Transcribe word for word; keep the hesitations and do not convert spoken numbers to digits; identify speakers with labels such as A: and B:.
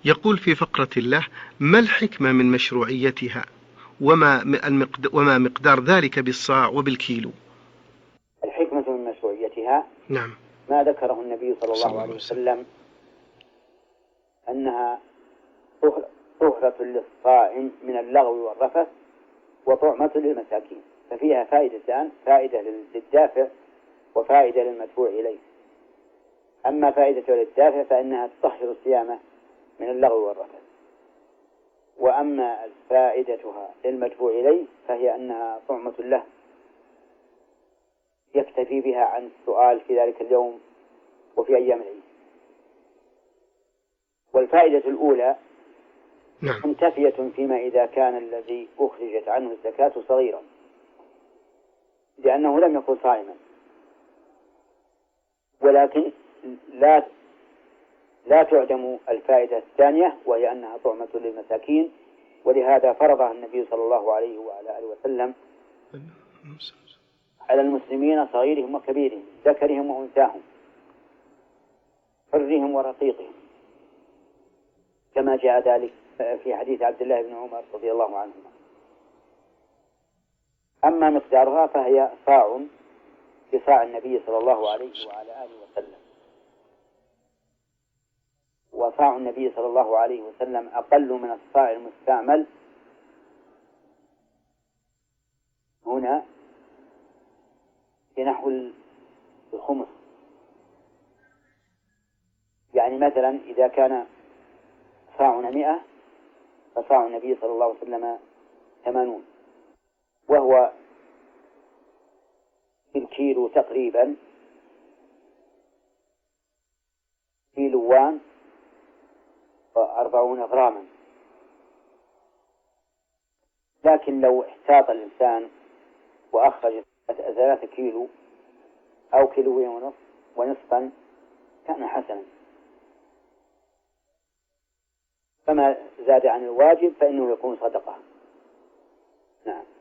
A: يقول في فقرة له: ما الحكمة من مشروعيتها، وما المقد... وما مقدار ذلك بالصاع وبالكيلو؟
B: الحكمة من مشروعيتها
A: نعم.
B: ما ذكره النبي صلى الله عليه وسلم أنها طهرة للصائم من اللغو والرفث وطعمة للمساكين، ففيها فائدتان: فائدة للدافع وفائدة للمدفوع إليه. أما فائدة للدافع فإنها تطهر الصيام من اللغو والرفث، وأما فائدتها للمدفوع إليه فهي أنها طعمة له يكتفي بها عن السؤال في ذلك اليوم وفي أيام العيد. والفائدة الأولى
A: نعم.
B: منتفية فيما إذا كان الذي أخرجت عنه الزكاة صغيرا، لأنه لم يكن صائما، ولكن لا لا تعدم الفائدة الثانية وهي أنها طعمة للمساكين، ولهذا فرضها النبي صلى الله عليه وعلى آله وسلم على المسلمين صغيرهم وكبيرهم، ذكرهم وأنثاهم، حرهم ورقيقهم، كما جاء ذلك في حديث عبد الله بن عمر رضي الله عنهما. أما مقدارها فهي صاع بصاع النبي صلى الله عليه وعلى آله وسلم، وصاع النبي صلى الله عليه وسلم أقل من الصاع المستعمل هنا بنحو الخمس. يعني مثلا إذا كان صاعنا مئة فصاع النبي صلى الله عليه وسلم ثمانون، وهو في الكيلو تقريبا كيلوان وأربعون غراما. لكن لو احتاط الإنسان وأخرج ثلاثة كيلو أو كيلوين ونصف ونصفا كان حسنا، فما زاد عن الواجب فإنه يكون صدقة. نعم.